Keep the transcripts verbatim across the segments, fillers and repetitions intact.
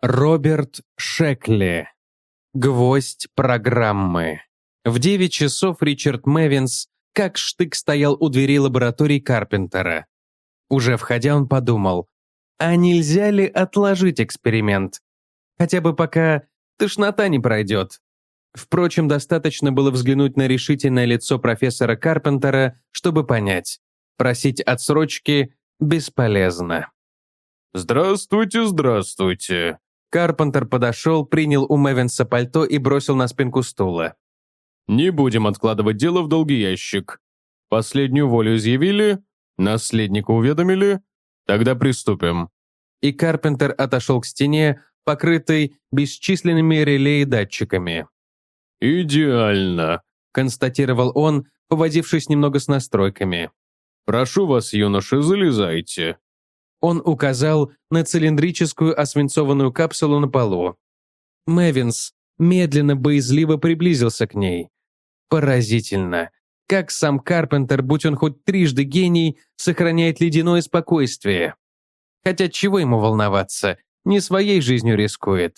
Роберт Шекли. Гвоздь программы. В девять часов Ричард Мэвинс как штык стоял у двери лаборатории Карпентера. Уже входя, он подумал, а нельзя ли отложить эксперимент? Хотя бы пока тошнота не пройдет. Впрочем, достаточно было взглянуть на решительное лицо профессора Карпентера, чтобы понять, просить отсрочки бесполезно. «Здравствуйте, здравствуйте». Карпентер подошел, принял у Мэвинса пальто и бросил на спинку стула. «Не будем откладывать дело в долгий ящик. Последнюю волю изъявили? Наследника уведомили? Тогда приступим». И Карпентер отошел к стене, покрытой бесчисленными реле и датчиками. «Идеально», — констатировал он, повозившись немного с настройками. «Прошу вас, юноши, залезайте». Он указал на цилиндрическую освинцованную капсулу на полу. Мэвинс медленно, боязливо приблизился к ней. Поразительно, как сам Карпентер, будь он хоть трижды гений, сохраняет ледяное спокойствие. Хотя чего ему волноваться, не своей жизнью рискует.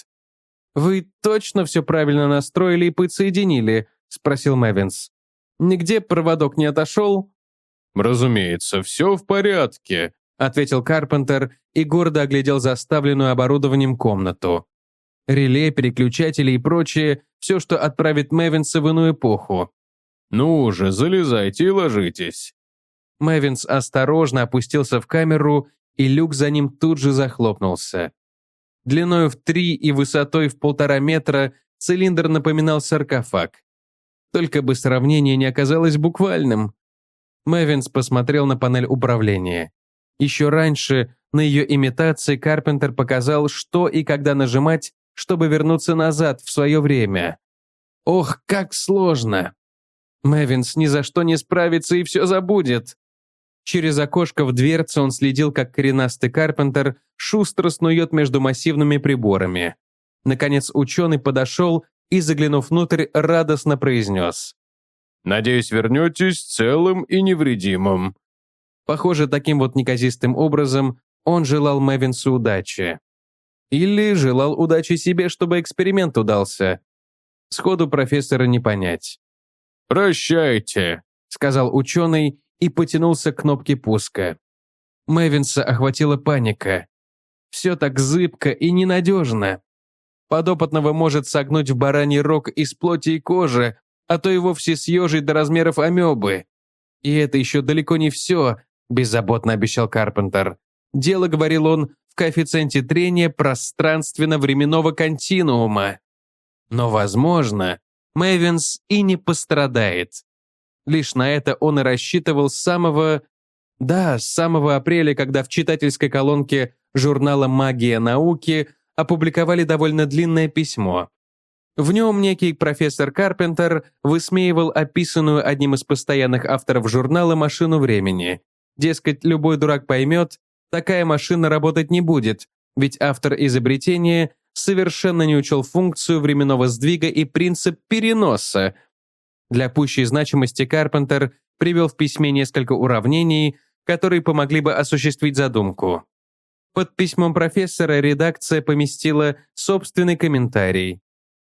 «Вы точно все правильно настроили и подсоединили?» — спросил Мэвинс. «Нигде проводок не отошел?» «Разумеется, все в порядке», — ответил Карпентер и гордо оглядел заставленную оборудованием комнату. Реле, переключатели и прочее, все, что отправит Мэвинса в иную эпоху. «Ну уже, залезайте и ложитесь». Мэвинс осторожно опустился в камеру, и люк за ним тут же захлопнулся. Длиною в три и высотой в полтора метра цилиндр напоминал саркофаг. Только бы сравнение не оказалось буквальным. Мэвинс посмотрел на панель управления. Еще раньше на ее имитации Карпентер показал, что и когда нажимать, чтобы вернуться назад в свое время. Ох, как сложно! Мэвинс ни за что не справится и все забудет. Через окошко в дверце он следил, как коренастый Карпентер шустро снует между массивными приборами. Наконец ученый подошел и, заглянув внутрь, радостно произнес. «Надеюсь, вернетесь целым и невредимым». Похоже, таким вот неказистым образом он желал Мэвинсу удачи. Или желал удачи себе, чтобы эксперимент удался. Сходу профессора не понять. «Прощайте», — сказал ученый и потянулся к кнопке пуска. Мэвинса охватила паника. Все так зыбко и ненадежно. Подопытного может согнуть в бараний рог из плоти и кожи, а то и вовсе съежить до размеров амебы. И это еще далеко не все, беззаботно обещал Карпентер. Дело, говорил он, в коэффициенте трения пространственно-временного континуума. Но, возможно, Мэвинс и не пострадает. Лишь на это он и рассчитывал с самого... Да, с самого апреля, когда в читательской колонке журнала «Магия науки» опубликовали довольно длинное письмо. В нем некий профессор Карпентер высмеивал описанную одним из постоянных авторов журнала машину времени. Дескать, любой дурак поймет, такая машина работать не будет, ведь автор изобретения совершенно не учел функцию временного сдвига и принцип переноса. Для пущей значимости Карпентер привел в письме несколько уравнений, которые помогли бы осуществить задумку. Под письмом профессора редакция поместила собственный комментарий.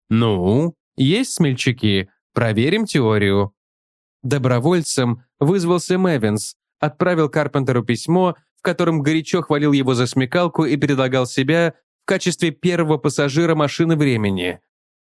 «Ну, есть смельчаки, проверим теорию». Добровольцем вызвался Мэвинс, отправил Карпентеру письмо, в котором горячо хвалил его за смекалку и предлагал себя в качестве первого пассажира машины времени.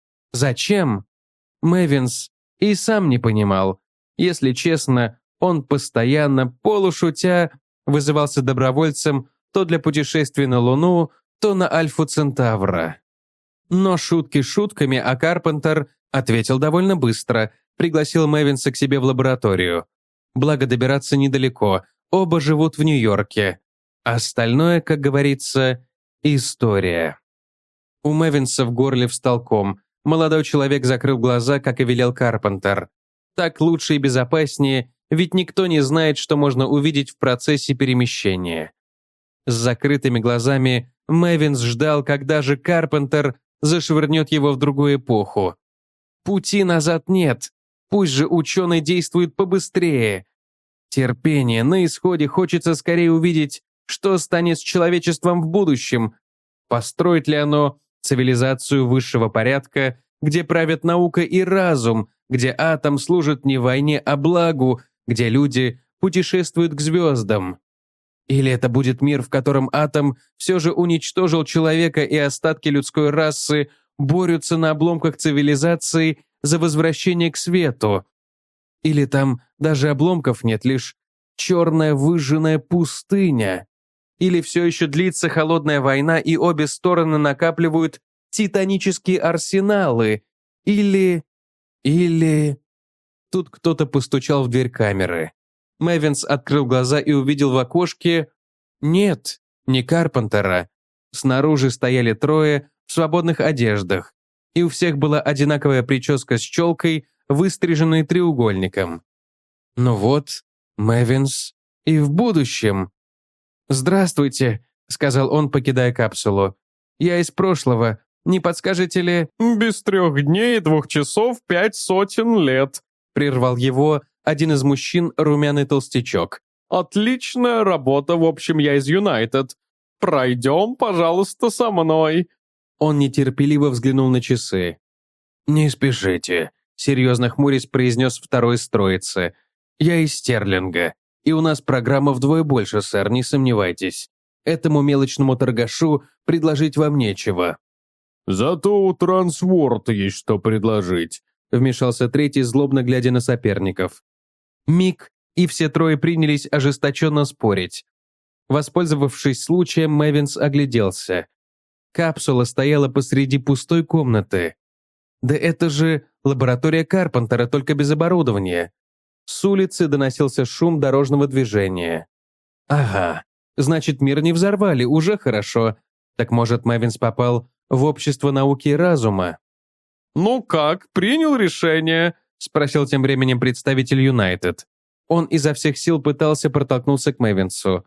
Зачем? Мэвинс и сам не понимал. Если честно, он постоянно, полушутя, вызывался добровольцем то для путешествия на Луну, то на Альфу Центавра. Но шутки шутками, а Карпентер ответил довольно быстро, пригласил Мэвинса к себе в лабораторию. Благо добираться недалеко, оба живут в Нью-Йорке. Остальное, как говорится, история. У Мэвинса в горле встал ком. Молодой человек закрыл глаза, как и велел Карпентер. Так лучше и безопаснее, ведь никто не знает, что можно увидеть в процессе перемещения. С закрытыми глазами Мэвинс ждал, когда же Карпентер зашвырнет его в другую эпоху. Пути назад нет, пусть же ученый действует побыстрее. Терпение на исходе, хочется скорее увидеть, что станет с человечеством в будущем. Построит ли оно цивилизацию высшего порядка, где правят наука и разум, где атом служит не войне, а благу, где люди путешествуют к звездам. Или это будет мир, в котором атом все же уничтожил человека и остатки людской расы борются на обломках цивилизации за возвращение к свету. Или там даже обломков нет, лишь черная выжженная пустыня. Или все еще длится холодная война, и обе стороны накапливают титанические арсеналы. Или... Или... Тут кто-то постучал в дверь камеры. Мэвинс открыл глаза и увидел в окошке... Нет, не Карпентера. Снаружи стояли трое в свободных одеждах, и у всех была одинаковая прическа с челкой, выстриженной треугольником. Ну вот, Мэвинс и в будущем. «Здравствуйте», — сказал он, покидая капсулу. «Я из прошлого. Не подскажете ли...» «Без трех дней и двух часов пять сотен лет», — прервал его один из мужчин, румяный толстячок. «Отличная работа, в общем, я из Юнайтед. Пройдем, пожалуйста, со мной». Он нетерпеливо взглянул на часы. «Не спешите», — серьезно хмурясь произнес второй из троицы. «Я из Стерлинга, и у нас программа вдвое больше, сэр, не сомневайтесь. Этому мелочному торгашу предложить вам нечего». «Зато у Трансворд есть что предложить», — вмешался третий, злобно глядя на соперников. Миг, и все трое принялись ожесточенно спорить. Воспользовавшись случаем, Мэвинс огляделся. Капсула стояла посреди пустой комнаты. Да это же лаборатория Карпентера, только без оборудования. С улицы доносился шум дорожного движения. Ага, значит, мир не взорвали, уже хорошо. Так может, Мэвинс попал в общество науки и разума? «Ну как, принял решение?» — спросил тем временем представитель Юнайтед. Он изо всех сил пытался протолкнуться к Мэвинсу.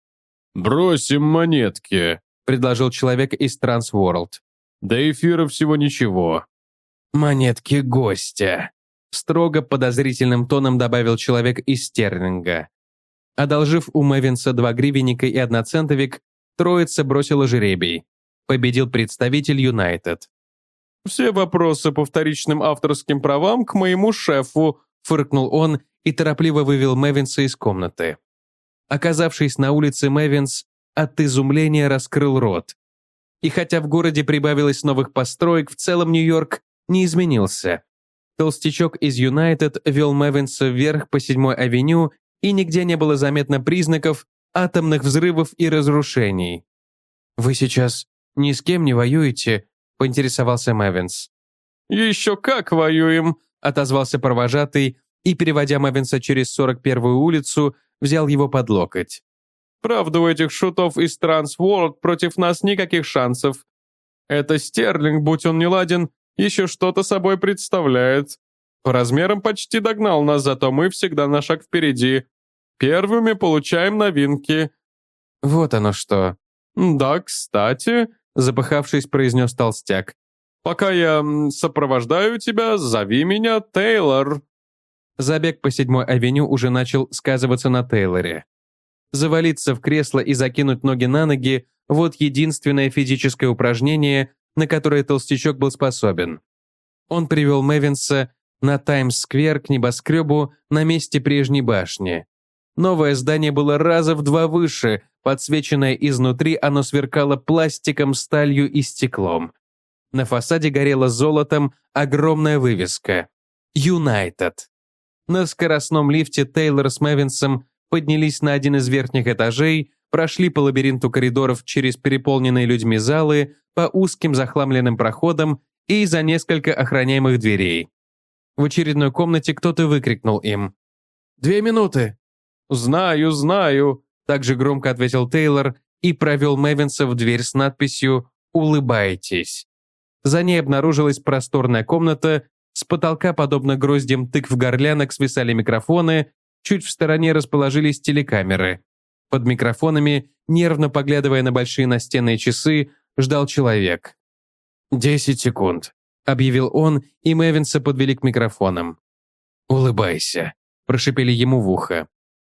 «Бросим монетки», — предложил человек из Трансворлд. «До эфира всего ничего». «Монетки гостя», — строго подозрительным тоном добавил человек из Стерлинга. Одолжив у Мэвинса два гривенника и одноцентовик, троица бросила жребий. Победил представитель Юнайтед. «Все вопросы по вторичным авторским правам к моему шефу», — фыркнул он и торопливо вывел Мэвинса из комнаты. Оказавшись на улице, Мэвинс от изумления раскрыл рот. И хотя в городе прибавилось новых построек, в целом Нью-Йорк не изменился. Толстячок из Юнайтед вел Мэвинса вверх по седьмой авеню, и нигде не было заметно признаков атомных взрывов и разрушений. «Вы сейчас ни с кем не воюете?» — поинтересовался Мэвинс. «Еще как воюем!» — отозвался провожатый и, переводя Мэвинса через сорок первую улицу, взял его под локоть. «Правда, у этих шутов из Трансворлд против нас никаких шансов. Это Стерлинг, будь он неладен, еще что-то собой представляет. По размерам почти догнал нас, зато мы всегда на шаг впереди. Первыми получаем новинки». «Вот оно что». «Да, кстати», — запыхавшись, произнес толстяк. «Пока я сопровождаю тебя, зови меня Тейлор». Забег по седьмой авеню уже начал сказываться на Тейлоре. Завалиться в кресло и закинуть ноги на ноги – вот единственное физическое упражнение, на которое толстячок был способен. Он привел Мэвинса на Таймс-сквер к небоскребу на месте прежней башни. Новое здание было раза в два выше, подсвеченное изнутри, оно сверкало пластиком, сталью и стеклом. На фасаде горела золотом огромная вывеска «Юнайтед». На скоростном лифте Тейлор с Мэвинсом поднялись на один из верхних этажей, прошли по лабиринту коридоров через переполненные людьми залы, по узким захламленным проходам и за несколько охраняемых дверей. В очередной комнате кто-то выкрикнул им: «Две минуты!» «Знаю, знаю», — также громко ответил Тейлор и провел Мэвинса в дверь с надписью «Улыбайтесь». За ней обнаружилась просторная комната, с потолка, подобно гроздьям тыкв-горлянок, свисали микрофоны, чуть в стороне расположились телекамеры. Под микрофонами, нервно поглядывая на большие настенные часы, ждал человек. «Десять секунд», — объявил он, и Мэвинса подвели к микрофонам. «Улыбайся», — прошипели ему в ухо.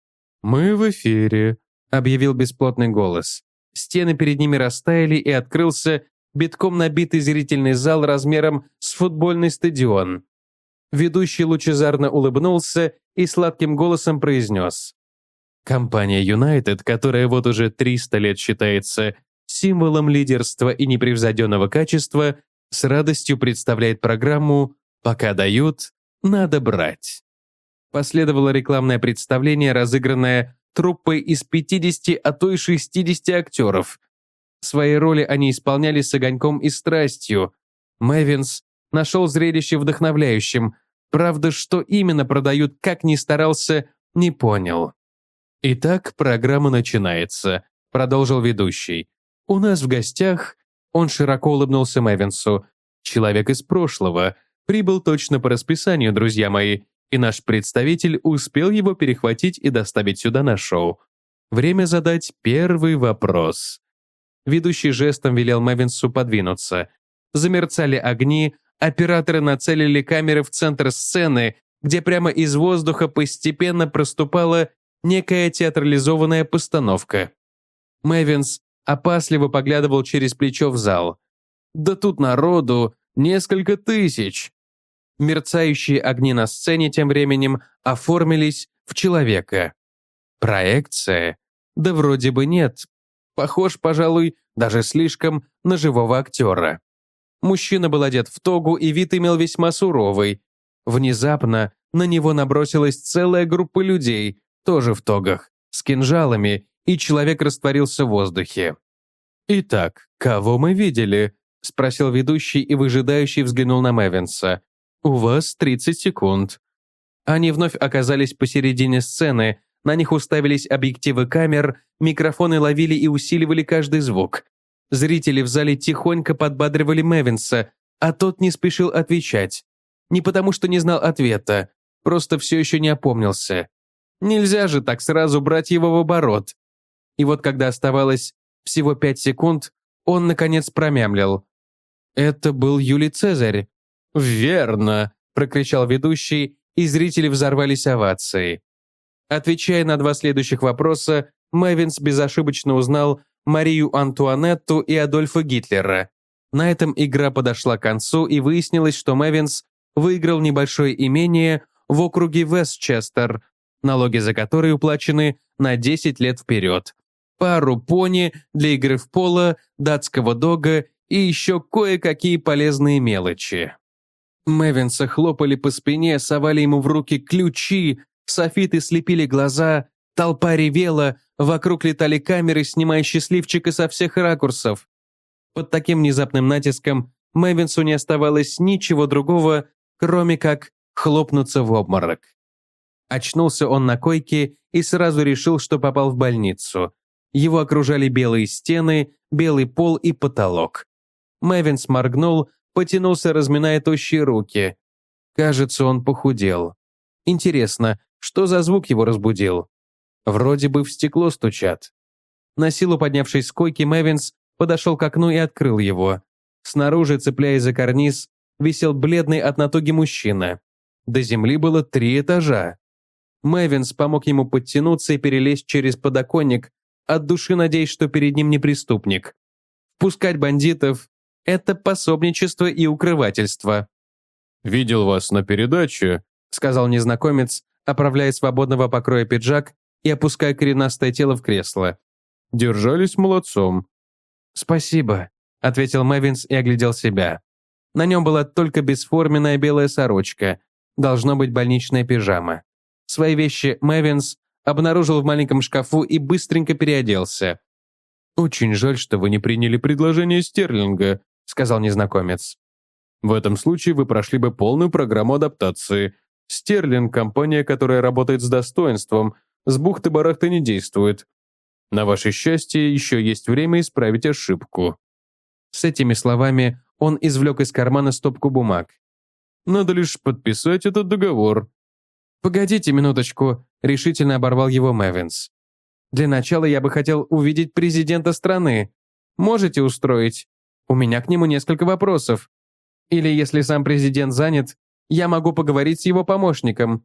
«Мы в эфире», — объявил бесплотный голос. Стены перед ними растаяли, и открылся битком набитый зрительный зал размером с футбольный стадион. Ведущий лучезарно улыбнулся и сладким голосом произнес: «Компания United, которая вот уже триста лет считается символом лидерства и непревзойденного качества, с радостью представляет программу «Пока дают, надо брать». Последовало рекламное представление, разыгранное труппой из пятидесяти, а то и шестидесяти актеров. Свои роли они исполняли с огоньком и страстью. Мэвинс нашел зрелище вдохновляющим. Правда, что именно продают, как ни старался, не понял. «Итак, программа начинается», — продолжил ведущий. «У нас в гостях...» Он широко улыбнулся Мэвинсу. «Человек из прошлого. Прибыл точно по расписанию, друзья мои, и наш представитель успел его перехватить и доставить сюда на шоу. Время задать первый вопрос». Ведущий жестом велел Мэвинсу подвинуться. Замерцали огни, операторы нацелили камеры в центр сцены, где прямо из воздуха постепенно проступала некая театрализованная постановка. Мэвинс опасливо поглядывал через плечо в зал. «Да тут народу несколько тысяч!» Мерцающие огни на сцене тем временем оформились в человека. Проекция? Да вроде бы нет. Похож, пожалуй, даже слишком на живого актера. Мужчина был одет в тогу, и вид имел весьма суровый. Внезапно на него набросилась целая группа людей, тоже в тогах, с кинжалами, и человек растворился в воздухе. «Итак, кого мы видели?» — спросил ведущий и выжидающий взглянул на Мэвинса. «У вас тридцать секунд». Они вновь оказались посередине сцены, на них уставились объективы камер, микрофоны ловили и усиливали каждый звук. Зрители в зале тихонько подбадривали Мэвинса, а тот не спешил отвечать. Не потому, что не знал ответа, просто все еще не опомнился. Нельзя же так сразу брать его в оборот. И вот когда оставалось всего пять секунд, он, наконец, промямлил. «Это был Юлий Цезарь». «Верно», — прокричал ведущий, и зрители взорвались овацией. Отвечая на два следующих вопроса, Мэвинс безошибочно узнал Марию Антуанетту и Адольфа Гитлера. На этом игра подошла к концу, и выяснилось, что Мэвинс выиграл небольшое имение в округе Вестчестер, налоги за которые уплачены на десять лет вперед, пару пони для игры в поло, датского дога и еще кое-какие полезные мелочи. Мэвинса хлопали по спине, совали ему в руки ключи, софиты слепили глаза, толпа ревела, вокруг летали камеры, снимая счастливчика со всех ракурсов. Под таким внезапным натиском Мэвинсу не оставалось ничего другого, кроме как хлопнуться в обморок. Очнулся он на койке и сразу решил, что попал в больницу. Его окружали белые стены, белый пол и потолок. Мэвинс моргнул, потянулся, разминая тощие руки. Кажется, он похудел. Интересно, что за звук его разбудил? Вроде бы в стекло стучат. На силу поднявшись с койки, Мэвинс подошел к окну и открыл его. Снаружи, цепляясь за карниз, висел бледный от натуги мужчина. До земли было три этажа. Мэвинс помог ему подтянуться и перелезть через подоконник, от души надеясь, что перед ним не преступник. Впускать бандитов – это пособничество и укрывательство. «Видел вас на передаче», — сказал незнакомец, оправляя свободного покроя пиджак и опуская коренастое тело в кресло. «Держались молодцом». «Спасибо», — ответил Мэвинс и оглядел себя. На нем была только бесформенная белая сорочка, должно быть больничная пижама. Свои вещи Мэвинс обнаружил в маленьком шкафу и быстренько переоделся. «Очень жаль, что вы не приняли предложение Стерлинга», — сказал незнакомец. «В этом случае вы прошли бы полную программу адаптации. Стерлинг — компания, которая работает с достоинством, с бухты-барахты не действует. На ваше счастье, еще есть время исправить ошибку». С этими словами он извлек из кармана стопку бумаг. «Надо лишь подписать этот договор». «Погодите минуточку», — решительно оборвал его Мэвинс. «Для начала я бы хотел увидеть президента страны. Можете устроить? У меня к нему несколько вопросов. Или, если сам президент занят, я могу поговорить с его помощником».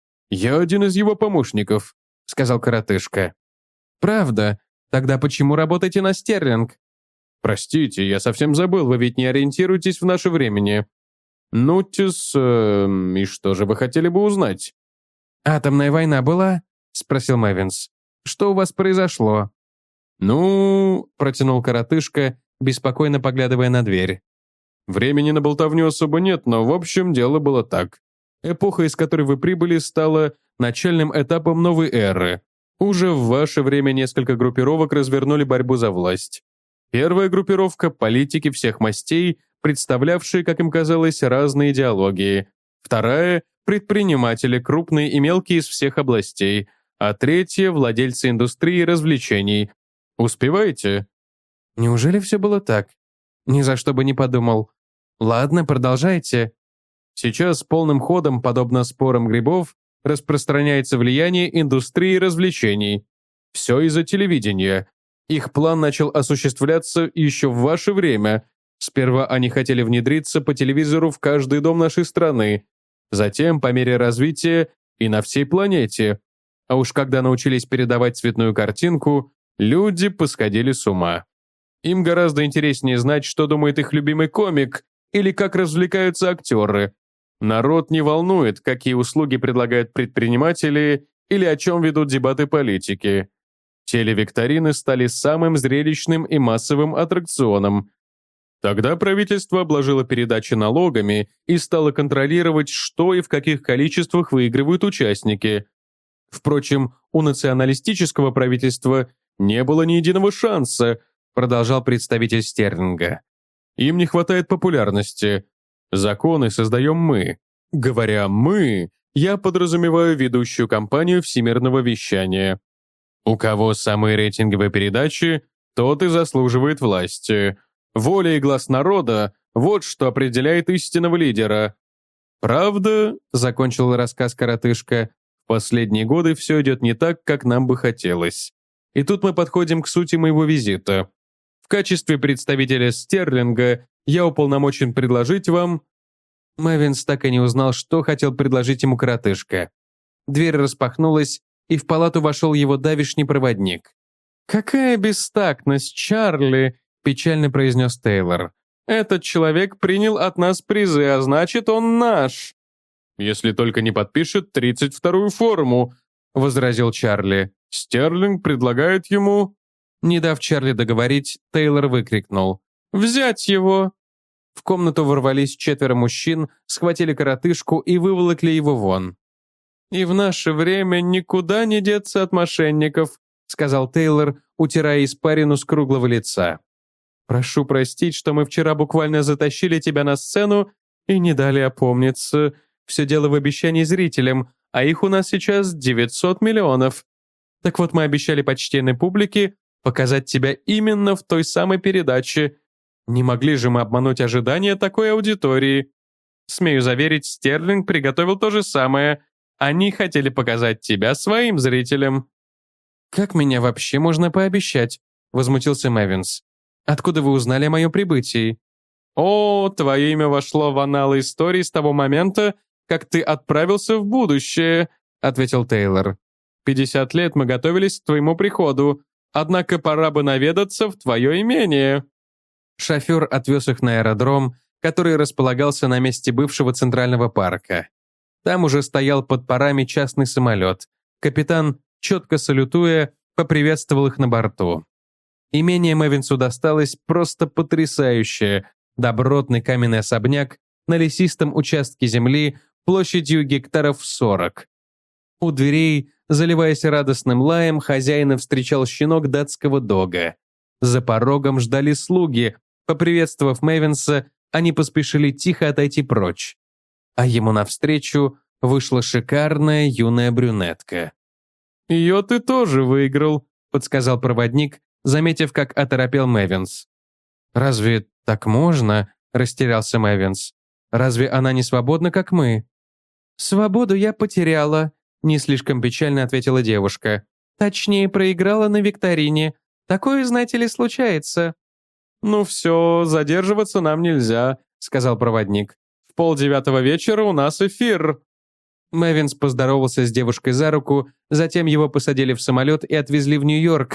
«Я один из его помощников», — сказал коротышка. «Правда? Тогда почему работаете на Стерлинг?» «Простите, я совсем забыл, вы ведь не ориентируетесь в наше времени». «Ну-тис, э, и что же вы хотели бы узнать?» «Атомная война была?» — спросил Мэвинс. «Что у вас произошло?» «Ну...» — протянул коротышка, беспокойно поглядывая на дверь. «Времени на болтовню особо нет, но в общем дело было так. Эпоха, из которой вы прибыли, стала начальным этапом новой эры. Уже в ваше время несколько группировок развернули борьбу за власть. Первая группировка – политики всех мастей, представлявшие, как им казалось, разные идеологии. Вторая – предприниматели, крупные и мелкие из всех областей. А третья – владельцы индустрии и развлечений. Успеваете?» «Неужели все было так? Ни за что бы не подумал. Ладно, продолжайте». Сейчас полным ходом, подобно спорам грибов, распространяется влияние индустрии развлечений. Все из-за телевидения. Их план начал осуществляться еще в ваше время. Сперва они хотели внедриться по телевизору в каждый дом нашей страны. Затем, по мере развития, и на всей планете. А уж когда научились передавать цветную картинку, люди посходили с ума. Им гораздо интереснее знать, что думает их любимый комик или как развлекаются актеры. Народ не волнует, какие услуги предлагают предприниматели или о чем ведут дебаты политики. Телевикторины стали самым зрелищным и массовым аттракционом. Тогда правительство обложило передачи налогами и стало контролировать, что и в каких количествах выигрывают участники. Впрочем, у националистического правительства не было ни единого шанса, продолжал представитель Стерлинга. Им не хватает популярности. Законы создаем мы. Говоря «мы», я подразумеваю ведущую компанию всемирного вещания. У кого самые рейтинговые передачи, тот и заслуживает власти. Воля и глас народа – вот что определяет истинного лидера. Правда, закончил рассказ коротышка, в последние годы все идет не так, как нам бы хотелось. И тут мы подходим к сути моего визита. В качестве представителя Стерлинга я уполномочен предложить вам...» Мэвинс так и не узнал, что хотел предложить ему коротышка. Дверь распахнулась, и в палату вошел его давишний проводник. «Какая бестактность, Чарли!» – печально произнес Тейлор. «Этот человек принял от нас призы, а значит, он наш!» «Если только не подпишет тридцать вторую форму», – возразил Чарли. «Стерлинг предлагает ему...» Не дав Чарли договорить, Тейлор выкрикнул. «Взять его!» В комнату ворвались четверо мужчин, схватили коротышку и выволокли его вон. «И в наше время никуда не деться от мошенников», сказал Тейлор, утирая испарину с круглого лица. «Прошу простить, что мы вчера буквально затащили тебя на сцену и не дали опомниться. Все дело в обещании зрителям, а их у нас сейчас девятьсот миллионов. Так вот, мы обещали почтенной публике показать тебя именно в той самой передаче. Не могли же мы обмануть ожидания такой аудитории. Смею заверить, Стерлинг приготовил то же самое. Они хотели показать тебя своим зрителям». «Как меня вообще можно пообещать?» – возмутился Мэвинс. «Откуда вы узнали о моем прибытии?» «О, твое имя вошло в анналы истории с того момента, как ты отправился в будущее», – ответил Тейлор. «пятьдесят лет мы готовились к твоему приходу, однако пора бы наведаться в твое имение». Шофер отвез их на аэродром, который располагался на месте бывшего центрального парка. Там уже стоял под парами частный самолет. Капитан, четко салютуя, поприветствовал их на борту. Имение Мэвинсу досталось просто потрясающее. Добротный каменный особняк на лесистом участке земли площадью гектаров сорок. У дверей, заливаясь радостным лаем, хозяина встречал щенок датского дога. За порогом ждали слуги. Поприветствовав Мэвинса, они поспешили тихо отойти прочь. А ему навстречу вышла шикарная юная брюнетка. «Ее ты тоже выиграл», — подсказал проводник, заметив, как оторопел Мэвинс. «Разве так можно?» — растерялся Мэвинс. «Разве она не свободна, как мы?» «Свободу я потеряла», — не слишком печально ответила девушка. «Точнее, проиграла на викторине. Такое, знаете ли, случается». «Ну все, задерживаться нам нельзя», — сказал проводник. «В полдевятого вечера у нас эфир». Мэвинс поздоровался с девушкой за руку, затем его посадили в самолет и отвезли в Нью-Йорк.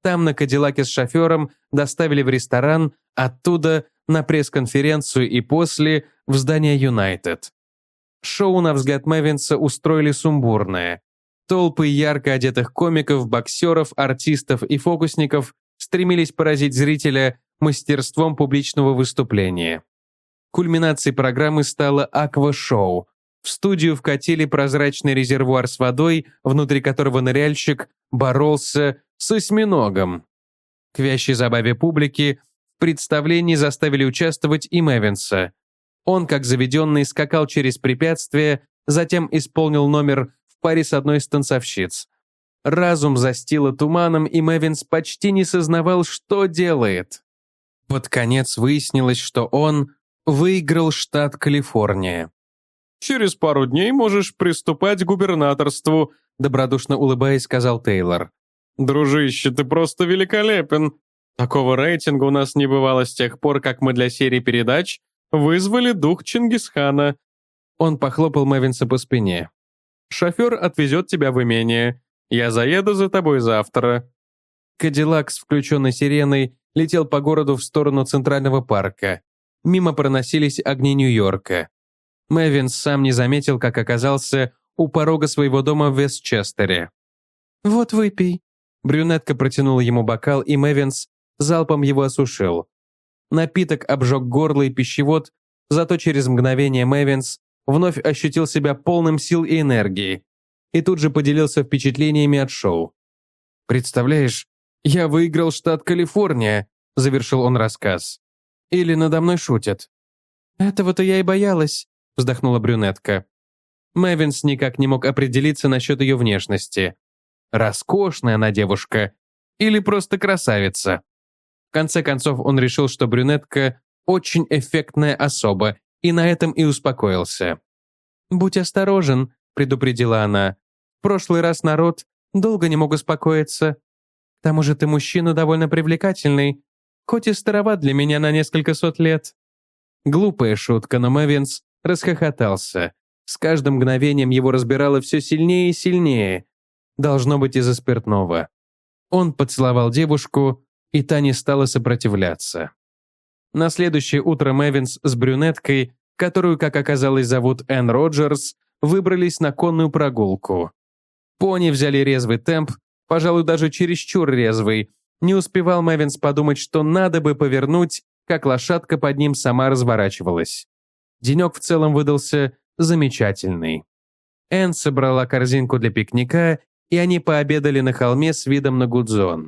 Там на Кадиллаке с шофером доставили в ресторан, оттуда на пресс-конференцию и после в здание Юнайтед. Шоу, на взгляд Мэвинса, устроили сумбурное. Толпы ярко одетых комиков, боксеров, артистов и фокусников стремились поразить зрителя мастерством публичного выступления. Кульминацией программы стало аква-шоу. В студию вкатили прозрачный резервуар с водой, внутри которого ныряльщик боролся с осьминогом. К вящей забаве публики в представлении заставили участвовать и Мэвинса. Он, как заведенный, скакал через препятствия, затем исполнил номер в паре с одной из танцовщиц. Разум застило туманом, и Мэвинс почти не сознавал, что делает. Под конец выяснилось, что он выиграл штат Калифорния. «Через пару дней можешь приступать к губернаторству», добродушно улыбаясь, сказал Тейлор. «Дружище, ты просто великолепен. Такого рейтинга у нас не бывало с тех пор, как мы для серии передач вызвали дух Чингисхана». Он похлопал Мэвинса по спине. «Шофер отвезет тебя в имение. Я заеду за тобой завтра». Кадиллак с включенной сиреной летел по городу в сторону Центрального парка. Мимо проносились огни Нью-Йорка. Мэвинс сам не заметил, как оказался у порога своего дома в Вестчестере. «Вот выпей». Брюнетка протянула ему бокал, и Мэвинс залпом его осушил. Напиток обжег горло и пищевод, зато через мгновение Мэвинс вновь ощутил себя полным сил и энергии и тут же поделился впечатлениями от шоу. «Представляешь, я выиграл штат Калифорния», — завершил он рассказ. «Или надо мной шутят?» «Этого-то я и боялась», — вздохнула брюнетка. Мэвинс никак не мог определиться насчет ее внешности. Роскошная она девушка или просто красавица? В конце концов он решил, что брюнетка очень эффектная особа, и на этом и успокоился. «Будь осторожен», — предупредила она. «В прошлый раз народ долго не мог успокоиться. К тому же ты мужчина довольно привлекательный, хоть и староват для меня на несколько сот лет». Глупая шутка, но Мэвинс расхохотался. С каждым мгновением его разбирало все сильнее и сильнее. Должно быть из-за спиртного. Он поцеловал девушку, и та не стала сопротивляться. На следующее утро Мэвинс с брюнеткой, которую, как оказалось, зовут Энн Роджерс, выбрались на конную прогулку. Пони взяли резвый темп, пожалуй, даже чересчур резвый. Не успевал Мэвинс подумать, что надо бы повернуть, как лошадка под ним сама разворачивалась. Денек в целом выдался замечательный. Энн собрала корзинку для пикника, и они пообедали на холме с видом на Гудзон.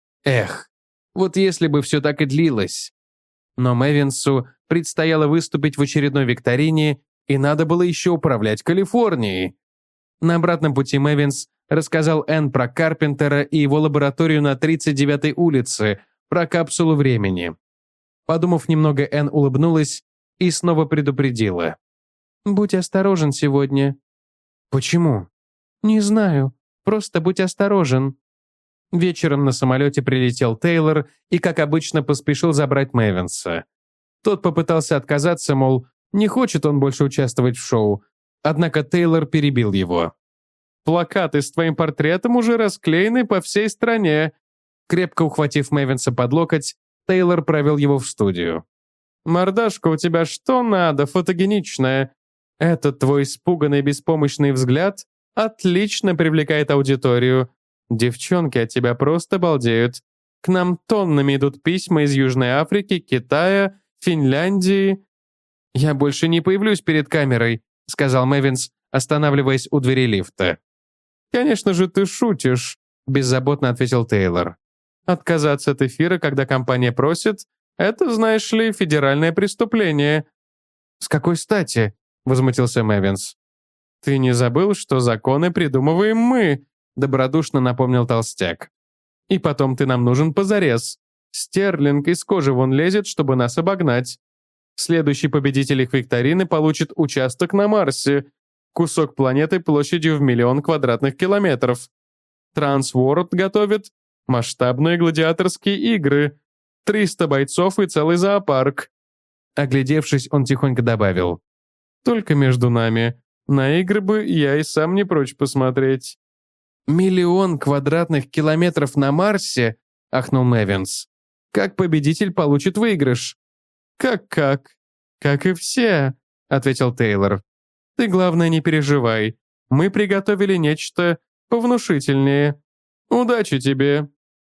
Эх, вот если бы все так и длилось. Но Мэвинсу предстояло выступить в очередной викторине, и надо было еще управлять Калифорнией. На обратном пути Мэвинс рассказал Энн про Карпентера и его лабораторию на тридцать девятой улице, про капсулу времени. Подумав немного, Энн улыбнулась и снова предупредила. «Будь осторожен сегодня». «Почему?» «Не знаю. Просто будь осторожен». Вечером на самолете прилетел Тейлор и, как обычно, поспешил забрать Мэвинса. Тот попытался отказаться, мол, не хочет он больше участвовать в шоу, однако Тейлор перебил его. «Плакаты с твоим портретом уже расклеены по всей стране». Крепко ухватив Мэвинса под локоть, Тейлор провел его в студию. «Мордашка у тебя что надо, фотогеничная. Этот твой испуганный беспомощный взгляд отлично привлекает аудиторию. Девчонки от тебя просто балдеют. К нам тоннами идут письма из Южной Африки, Китая, Финляндии». «Я больше не появлюсь перед камерой», — сказал Мэвинс, останавливаясь у двери лифта. «Конечно же ты шутишь», — беззаботно ответил Тейлор. «Отказаться от эфира, когда компания просит, это, знаешь ли, федеральное преступление». «С какой стати?» — возмутился Мэвинс. «Ты не забыл, что законы придумываем мы?» — добродушно напомнил толстяк. «И потом ты нам нужен позарез. Стерлинг из кожи вон лезет, чтобы нас обогнать. Следующий победитель их викторины получит участок на Марсе, кусок планеты площадью в миллион квадратных километров. Трансворд готовит масштабные гладиаторские игры, триста бойцов и целый зоопарк». Оглядевшись, он тихонько добавил. «Только между нами. На игры бы я и сам не прочь посмотреть». «Миллион квадратных километров на Марсе?» ахнул Мэвинс. «Как победитель получит выигрыш?» «Как-как? Как и все», — ответил Тейлор. «Ты, главное, не переживай. Мы приготовили нечто повнушительнее. Удачи тебе!»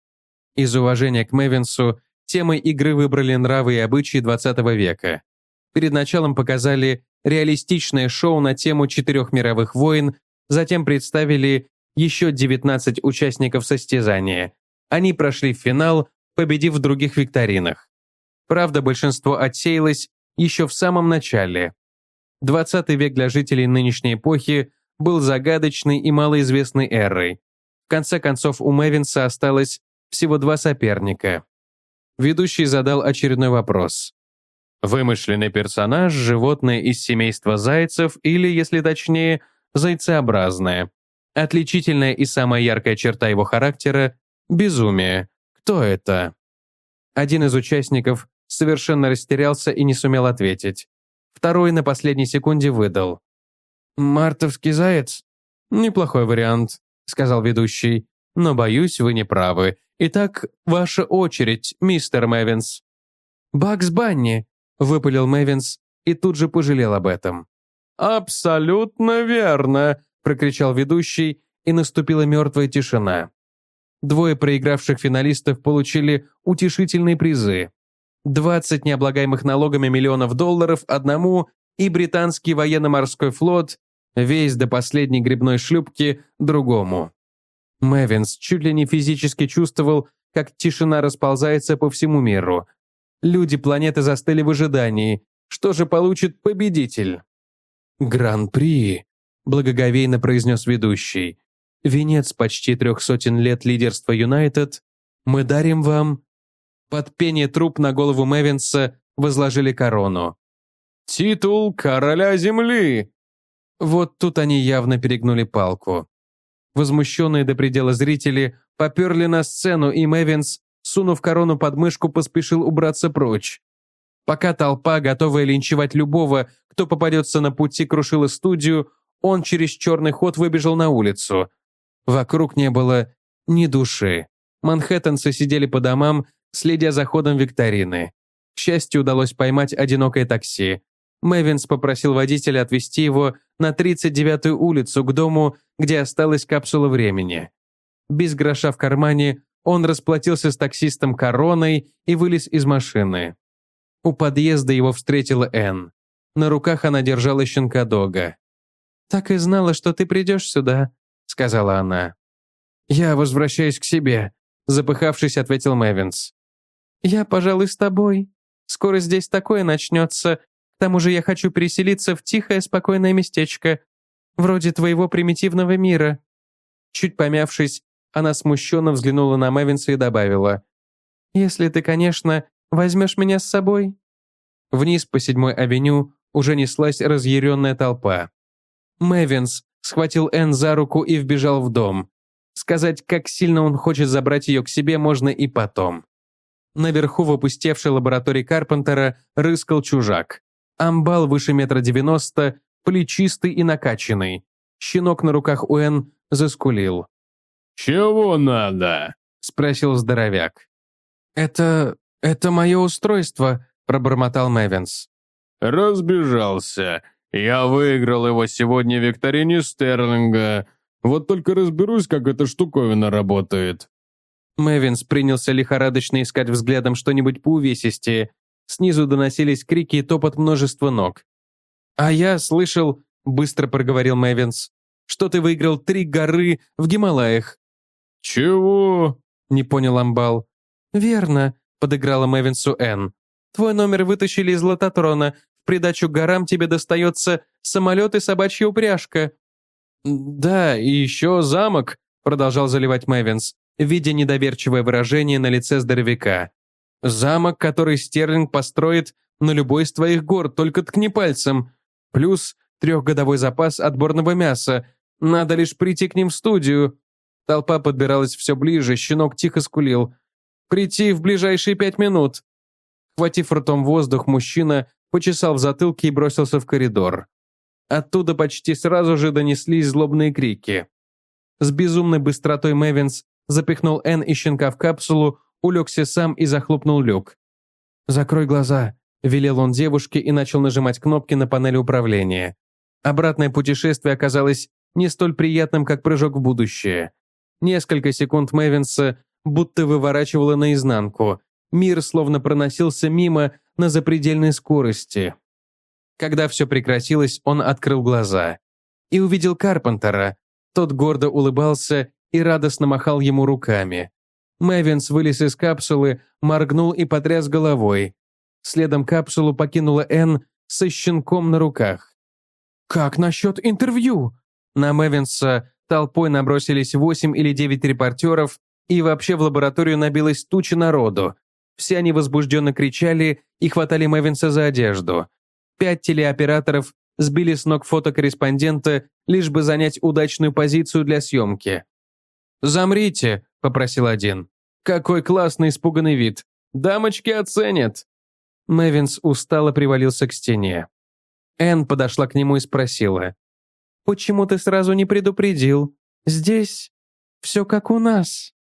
Из уважения к Мэвинсу темой игры выбрали нравы и обычаи двадцатого века. Перед началом показали реалистичное шоу на тему четырех мировых войн, затем представили еще девятнадцать участников состязания. Они прошли в финал, победив в других викторинах. Правда, большинство отсеялось еще в самом начале. двадцатый век для жителей нынешней эпохи был загадочной и малоизвестной эрой. В конце концов, у Мэвинса осталось всего два соперника. Ведущий задал очередной вопрос. Вымышленный персонаж, животное из семейства зайцев или, если точнее, зайцеобразное. Отличительная и самая яркая черта его характера – безумие. Кто это? Один из участников совершенно растерялся и не сумел ответить. Второй на последней секунде выдал. «Мартовский заяц?» «Неплохой вариант», — сказал ведущий. «Но, боюсь, вы не правы. Итак, ваша очередь, мистер Мэвинс». «Бакс Банни», — выпалил Мэвинс и тут же пожалел об этом. «Абсолютно верно», — прокричал ведущий, и наступила мертвая тишина. Двое проигравших финалистов получили утешительные призы. двадцать необлагаемых налогами миллионов долларов одному и британский военно-морской флот, весь до последней грибной шлюпки, другому. Мэвинс чуть ли не физически чувствовал, как тишина расползается по всему миру. Люди планеты застыли в ожидании. Что же получит победитель? «Гран-при», — благоговейно произнес ведущий. «Венец почти трех сотен лет лидерства Юнайтед. Мы дарим вам...» Под пение труб на голову Мэвинса возложили корону. «Титул короля земли!» Вот тут они явно перегнули палку. Возмущенные до предела зрители поперли на сцену, и Мэвинс, сунув корону под мышку, поспешил убраться прочь. Пока толпа, готовая линчевать любого, кто попадется на пути, крушила студию, он через черный ход выбежал на улицу. Вокруг не было ни души. Манхэттенцы сидели по домам, следя за ходом викторины. К счастью, удалось поймать одинокое такси. Мэвинс попросил водителя отвезти его на тридцать девятую улицу, к дому, где осталась капсула времени. Без гроша в кармане он расплатился с таксистом короной и вылез из машины. У подъезда его встретила Энн. На руках она держала щенка-дога. «Так и знала, что ты придешь сюда», — сказала она. «Я возвращаюсь к себе», — запыхавшись, ответил Мэвинс. «Я, пожалуй, с тобой. Скоро здесь такое начнется. К тому же я хочу переселиться в тихое, спокойное местечко, вроде твоего примитивного мира». Чуть помявшись, она смущенно взглянула на Мэвинса и добавила. «Если ты, конечно, возьмешь меня с собой». Вниз по седьмой авеню уже неслась разъяренная толпа. Мэвинс схватил Энн за руку и вбежал в дом. Сказать, как сильно он хочет забрать ее к себе, можно и потом. Наверху в опустевшей лаборатории Карпентера рыскал чужак. Амбал выше метра девяносто, плечистый и накачанный. Щенок на руках у Энн заскулил. «Чего надо?» — спросил здоровяк. «Это... это мое устройство», — пробормотал Мэвинс. «Разбежался. Я выиграл его сегодня в викторине Стерлинга. Вот только разберусь, как эта штуковина работает». Мэвинс принялся лихорадочно искать взглядом что-нибудь поувесистее. Снизу доносились крики и топот множества ног. «А я слышал», — быстро проговорил Мэвинс, «что ты выиграл три горы в Гималаях». «Чего?» — не понял Амбал. «Верно», — подыграла Мэвинсу Энн. «Твой номер вытащили из лототрона. В придачу к горам тебе достается самолет и собачья упряжка». «Да, и еще замок», — продолжал заливать Мэвинс, видя недоверчивое выражение на лице здоровяка. «Замок, который Стерлинг построит на любой из твоих гор, только ткни пальцем. Плюс трехгодовой запас отборного мяса. Надо лишь прийти к ним в студию». Толпа подбиралась все ближе, щенок тихо скулил. «Прийти в ближайшие пять минут». Хватив ртом воздух, мужчина почесал в затылке и бросился в коридор. Оттуда почти сразу же донеслись злобные крики. С безумной быстротой Мэвинс запихнул Энн и щенка в капсулу, улегся сам и захлопнул люк. «Закрой глаза», – велел он девушке и начал нажимать кнопки на панели управления. Обратное путешествие оказалось не столь приятным, как прыжок в будущее. Несколько секунд Мэвинса будто выворачивало наизнанку. Мир словно проносился мимо на запредельной скорости. Когда все прекратилось, он открыл глаза и увидел Карпентера. Тот гордо улыбался и радостно махал ему руками. Мэвинс вылез из капсулы, моргнул и потряс головой. Следом капсулу покинула Энн со щенком на руках. «Как насчет интервью?» На Мэвинса толпой набросились восемь или девять репортеров, и вообще в лабораторию набилась туча народу. Все они возбужденно кричали и хватали Мэвинса за одежду. Пять телеоператоров сбили с ног фотокорреспондента, лишь бы занять удачную позицию для съемки. «Замрите», — попросил один. «Какой классный испуганный вид. Дамочки оценят». Мэвинс устало привалился к стене. Энн подошла к нему и спросила. «Почему ты сразу не предупредил? Здесь все как у нас».